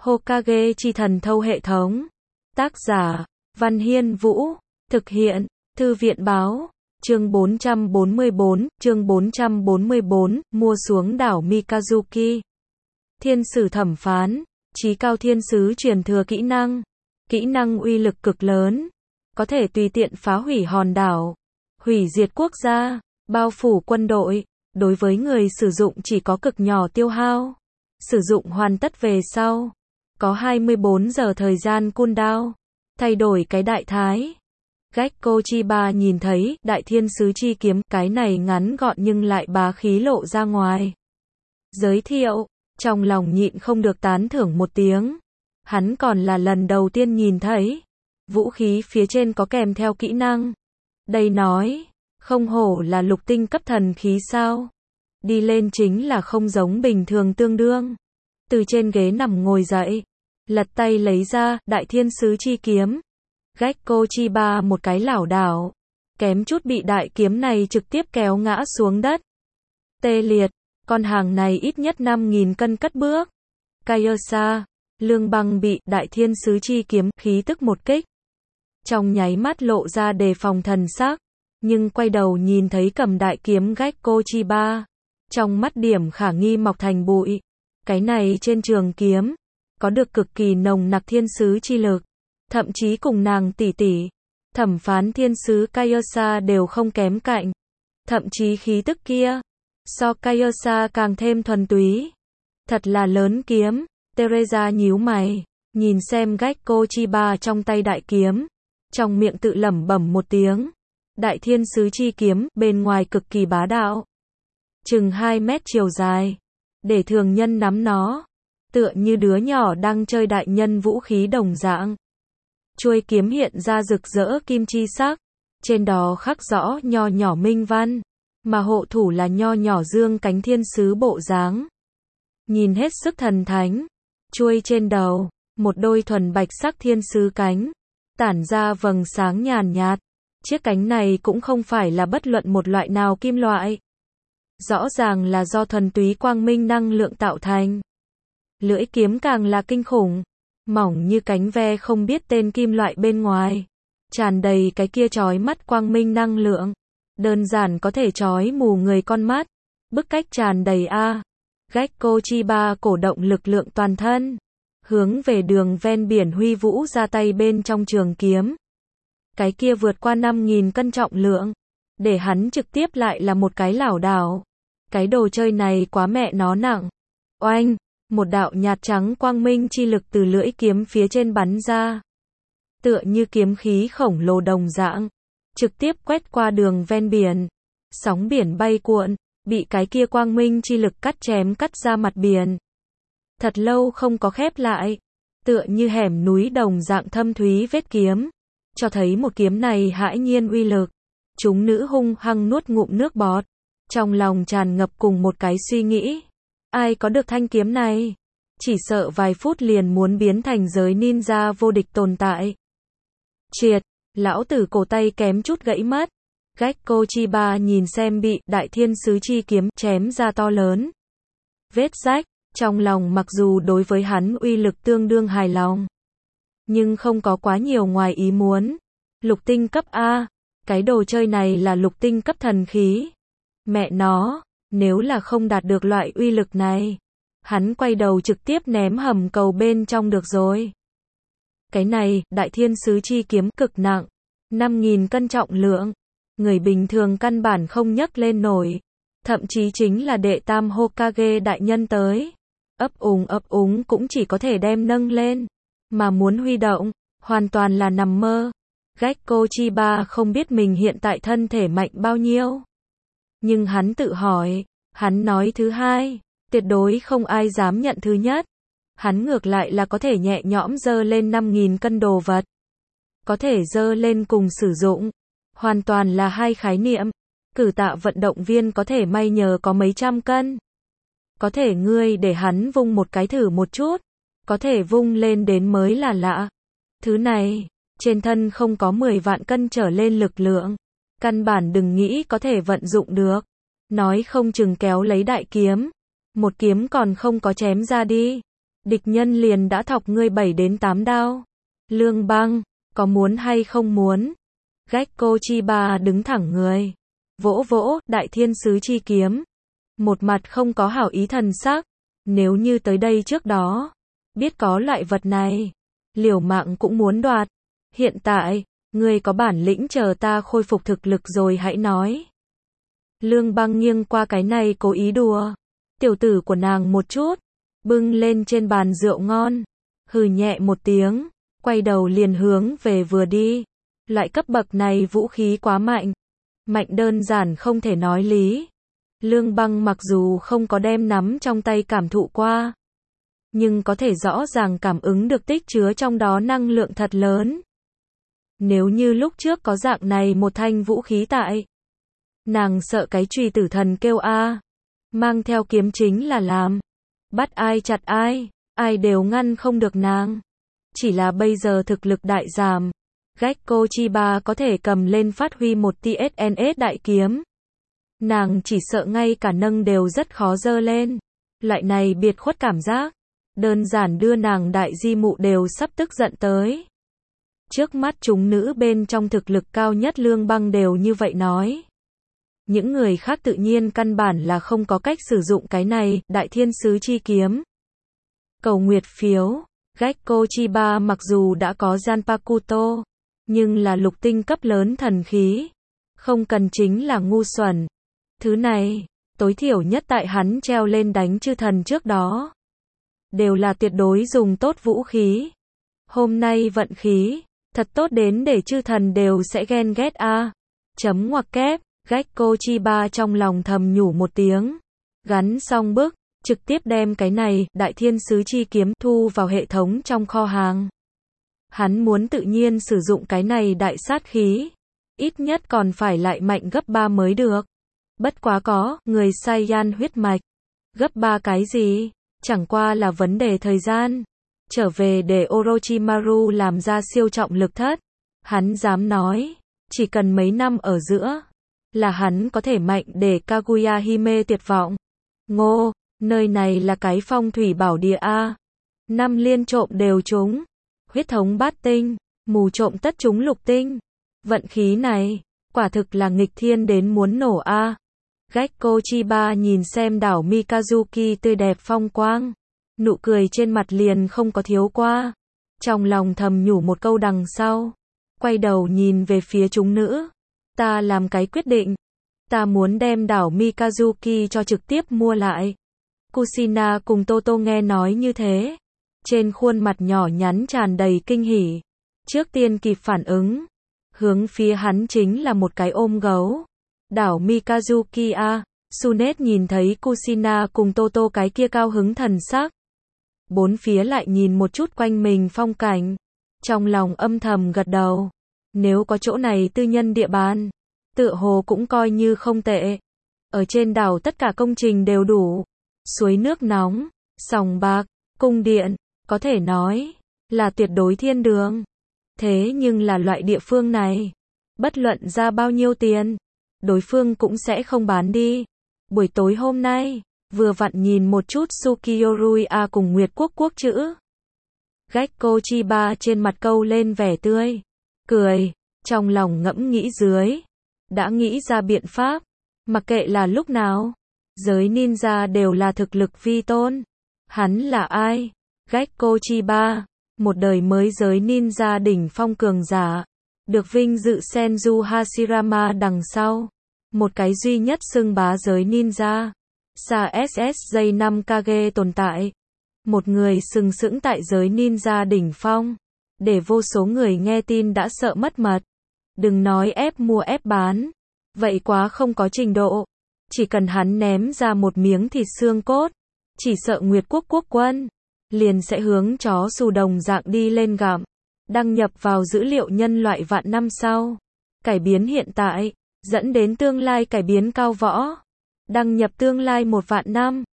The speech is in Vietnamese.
Hokage chi thần thâu hệ thống. Tác giả, Văn Hiên Vũ. Thực hiện, Thư viện báo. Chương 444, mua xuống đảo Mikazuki. Thiên sử thẩm phán, chí cao thiên sứ truyền thừa kỹ năng. Kỹ năng uy lực cực lớn, có thể tùy tiện phá hủy hòn đảo, hủy diệt quốc gia, bao phủ quân đội. Đối với người sử dụng chỉ có cực nhỏ tiêu hao. Sử dụng hoàn tất về sau, có 24 giờ thời gian cooldown. Thay đổi cái đại thái. Gekko Chiba nhìn thấy đại thiên sứ chi kiếm, cái này ngắn gọn nhưng lại bá khí lộ ra ngoài. Giới thiệu, trong lòng nhịn không được tán thưởng một tiếng. Hắn còn là lần đầu tiên nhìn thấy. Vũ khí phía trên có kèm theo kỹ năng. Đây nói, không hổ là lục tinh cấp thần khí sao. Đi lên chính là không giống bình thường tương đương. Từ trên ghế nằm ngồi dậy, lật tay lấy ra đại thiên sứ chi kiếm. Gekko Chiba một cái lảo đảo, kém chút bị đại kiếm này trực tiếp kéo ngã xuống đất. Tê liệt, con hàng này ít nhất 5.000 cân cất bước. Kaiosha, Lương Băng bị đại thiên sứ chi kiếm khí tức một kích. Trong nháy mắt lộ ra đề phòng thần sắc, nhưng quay đầu nhìn thấy cầm đại kiếm Gekko Chiba. Trong mắt điểm khả nghi mọc thành bụi. Cái này trên trường kiếm, có được cực kỳ nồng nặc thiên sứ chi lực. Thậm chí cùng nàng tỷ tỷ, thẩm phán thiên sứ Kaiosha đều không kém cạnh. Thậm chí khí tức kia, so Kaiosha càng thêm thuần túy. Thật là lớn kiếm. Teresa nhíu mày, nhìn xem Gekko Chiba trong tay đại kiếm. Trong miệng tự lẩm bẩm một tiếng. Đại thiên sứ chi kiếm, bên ngoài cực kỳ bá đạo. Chừng 2 mét chiều dài. Để thường nhân nắm nó. Tựa như đứa nhỏ đang chơi đại nhân vũ khí đồng dạng. Chuôi kiếm hiện ra rực rỡ kim chi sắc. Trên đó khắc rõ nho nhỏ minh văn. Mà hộ thủ là nho nhỏ dương cánh thiên sứ bộ dáng. Nhìn hết sức thần thánh. Chuôi trên đầu, một đôi thuần bạch sắc thiên sứ cánh. Tản ra vầng sáng nhàn nhạt. Chiếc cánh này cũng không phải là bất luận một loại nào kim loại. Rõ ràng là do thuần túy quang minh năng lượng tạo thành. Lưỡi kiếm càng là kinh khủng. Mỏng như cánh ve không biết tên kim loại bên ngoài. Tràn đầy cái kia chói mắt quang minh năng lượng. Đơn giản có thể chói mù người con mắt. Bức cách tràn đầy a. Gekko Chiba cổ động lực lượng toàn thân. Hướng về đường ven biển huy vũ ra tay bên trong trường kiếm. Cái kia vượt qua 5.000 cân trọng lượng. Để hắn trực tiếp lại là một cái lảo đảo. Cái đồ chơi này quá mẹ nó nặng. Oanh! Một đạo nhạt trắng quang minh chi lực từ lưỡi kiếm phía trên bắn ra. Tựa như kiếm khí khổng lồ đồng dạng. Trực tiếp quét qua đường ven biển. Sóng biển bay cuộn. Bị cái kia quang minh chi lực cắt chém cắt ra mặt biển. Thật lâu không có khép lại. Tựa như hẻm núi đồng dạng thâm thúy vết kiếm. Cho thấy một kiếm này hãi nhiên uy lực. Chúng nữ hung hăng nuốt ngụm nước bọt. Trong lòng tràn ngập cùng một cái suy nghĩ. Ai có được thanh kiếm này? Chỉ sợ vài phút liền muốn biến thành giới ninja vô địch tồn tại. Triệt, lão tử cổ tay kém chút gãy mất. Gekko Chiba nhìn xem bị đại thiên sứ chi kiếm chém ra to lớn. Vết rách, trong lòng mặc dù đối với hắn uy lực tương đương hài lòng. Nhưng không có quá nhiều ngoài ý muốn. Lục tinh cấp A, cái đồ chơi này là lục tinh cấp thần khí. Mẹ nó, nếu là không đạt được loại uy lực này, hắn quay đầu trực tiếp ném hầm cầu bên trong được rồi. Cái này, đại thiên sứ chi kiếm cực nặng, 5.000 cân trọng lượng. Người bình thường căn bản không nhấc lên nổi. Thậm chí chính là đệ tam Hokage đại nhân tới. Ấp úng cũng chỉ có thể đem nâng lên. Mà muốn huy động, hoàn toàn là nằm mơ. Gekko Chiba không biết mình hiện tại thân thể mạnh bao nhiêu. Nhưng hắn tự hỏi, hắn nói thứ hai, tuyệt đối không ai dám nhận thứ nhất. Hắn ngược lại là có thể nhẹ nhõm dơ lên 5.000 cân đồ vật. Có thể dơ lên cùng sử dụng. Hoàn toàn là hai khái niệm. Cử tạ vận động viên có thể may nhờ có mấy trăm cân. Có thể ngươi để hắn vung một cái thử một chút. Có thể vung lên đến mới là lạ. Thứ này, trên thân không có 10 vạn cân trở lên lực lượng. Căn bản đừng nghĩ có thể vận dụng được. Nói không chừng kéo lấy đại kiếm. Một kiếm còn không có chém ra đi. địch nhân liền đã thọc ngươi 7 đến 8 đao. Lương Băng, có muốn hay không muốn? Gekko Chiba đứng thẳng người, vỗ vỗ Đại Thiên Sứ chi kiếm, một mặt không có hảo ý thần sắc. Nếu như tới đây trước đó, biết có loại vật này, liều mạng cũng muốn đoạt. Hiện tại, ngươi có bản lĩnh chờ ta khôi phục thực lực rồi hãy nói. Lương Băng nghiêng qua cái này cố ý đùa tiểu tử của nàng một chút, bưng lên trên bàn rượu ngon, hừ nhẹ một tiếng, quay đầu liền hướng về vừa đi. Loại cấp bậc này vũ khí quá mạnh, mạnh đơn giản không thể nói lý. Lương Băng mặc dù không có đem nắm trong tay cảm thụ qua, nhưng có thể rõ ràng cảm ứng được tích chứa trong đó năng lượng thật lớn. Nếu như lúc trước có dạng này một thanh vũ khí tại, nàng sợ cái chùy tử thần kêu a, mang theo kiếm chính là làm, bắt ai chặt ai, ai đều ngăn không được nàng. Chỉ là bây giờ thực lực đại giảm, Gekko Chiba có thể cầm lên phát huy một TSNS đại kiếm. Nàng chỉ sợ ngay cả nâng đều rất khó dơ lên. Loại này biệt khuất cảm giác, đơn giản đưa nàng đại di mụ đều sắp tức giận tới. Trước mắt chúng nữ bên trong thực lực cao nhất Lương Băng đều như vậy nói. Những người khác tự nhiên căn bản là không có cách sử dụng cái này, Đại Thiên Sứ chi kiếm. Cầu nguyệt phiếu, Gekko Chiba mặc dù đã có Zanpakuto, nhưng là lục tinh cấp lớn thần khí. Không cần chính là ngu xuẩn. Thứ này, tối thiểu nhất tại hắn treo lên đánh chư thần trước đó, đều là tuyệt đối dùng tốt vũ khí. Hôm nay vận khí, thật tốt đến để chư thần đều sẽ ghen ghét a. Chấm ngoặc kép, Gekko Chiba trong lòng thầm nhủ một tiếng. Gắn xong bức, trực tiếp đem cái này, Đại Thiên Sứ chi kiếm thu vào hệ thống trong kho hàng. Hắn muốn tự nhiên sử dụng cái này đại sát khí, ít nhất còn phải lại mạnh gấp 3 mới được. Bất quá có, người Saiyan huyết mạch. Gấp 3 cái gì? Chẳng qua là vấn đề thời gian. Trở về để Orochimaru làm ra siêu trọng lực thất. Hắn dám nói, chỉ cần mấy năm ở giữa, là hắn có thể mạnh để Kaguya Hime tuyệt vọng. Ngô, nơi này là cái phong thủy bảo địa a. 5 liên trộm đều trúng. Huyết thống bát tinh, mù trộm tất trúng lục tinh. Vận khí này, quả thực là nghịch thiên đến muốn nổ a. Gekko Chiba nhìn xem đảo Mikazuki tươi đẹp phong quang, nụ cười trên mặt liền không có thiếu qua. Trong lòng thầm nhủ một câu đằng sau, quay đầu nhìn về phía chúng nữ. Ta làm cái quyết định, ta muốn đem đảo Mikazuki cho trực tiếp mua lại. Kushina cùng Toto nghe nói như thế, trên khuôn mặt nhỏ nhắn tràn đầy kinh hỉ. Trước tiên kịp phản ứng, hướng phía hắn chính là một cái ôm gấu. Đảo Mikazuki a. Sunet nhìn thấy Kushina cùng Toto cái kia cao hứng thần sắc. Bốn phía lại nhìn một chút quanh mình phong cảnh. Trong lòng âm thầm gật đầu. Nếu có chỗ này tư nhân địa bàn, tựa hồ cũng coi như không tệ. Ở trên đảo tất cả công trình đều đủ. Suối nước nóng, sòng bạc, cung điện, có thể nói là tuyệt đối thiên đường. Thế nhưng là loại địa phương này, bất luận ra bao nhiêu tiền, đối phương cũng sẽ không bán đi. Buổi tối hôm nay, vừa vặn nhìn một chút Sukiyorui A cùng Nguyệt Quốc quốc chữ. Gekko Chiba trên mặt câu lên vẻ tươi cười, trong lòng ngẫm nghĩ dưới, đã nghĩ ra biện pháp, mặc kệ là lúc nào, giới ninja đều là thực lực vi tôn. Hắn là ai? Gekko Chiba, một đời mới giới ninja đỉnh phong cường giả, được vinh dự Senju Hashirama đằng sau, một cái duy nhất xưng bá giới ninja, xa SSJ5 Kage tồn tại, một người sừng sững tại giới ninja đỉnh phong, để vô số người nghe tin đã sợ mất mật. Đừng nói ép mua ép bán, vậy quá không có trình độ, chỉ cần hắn ném ra một miếng thịt xương cốt, chỉ sợ Nguyệt Quốc quốc quân liền sẽ hướng chó xù đồng dạng đi lên gặm. Đăng nhập vào dữ liệu nhân loại vạn năm sau, cải biến hiện tại, dẫn đến tương lai cải biến cao võ. Đăng nhập tương lai 1 vạn năm.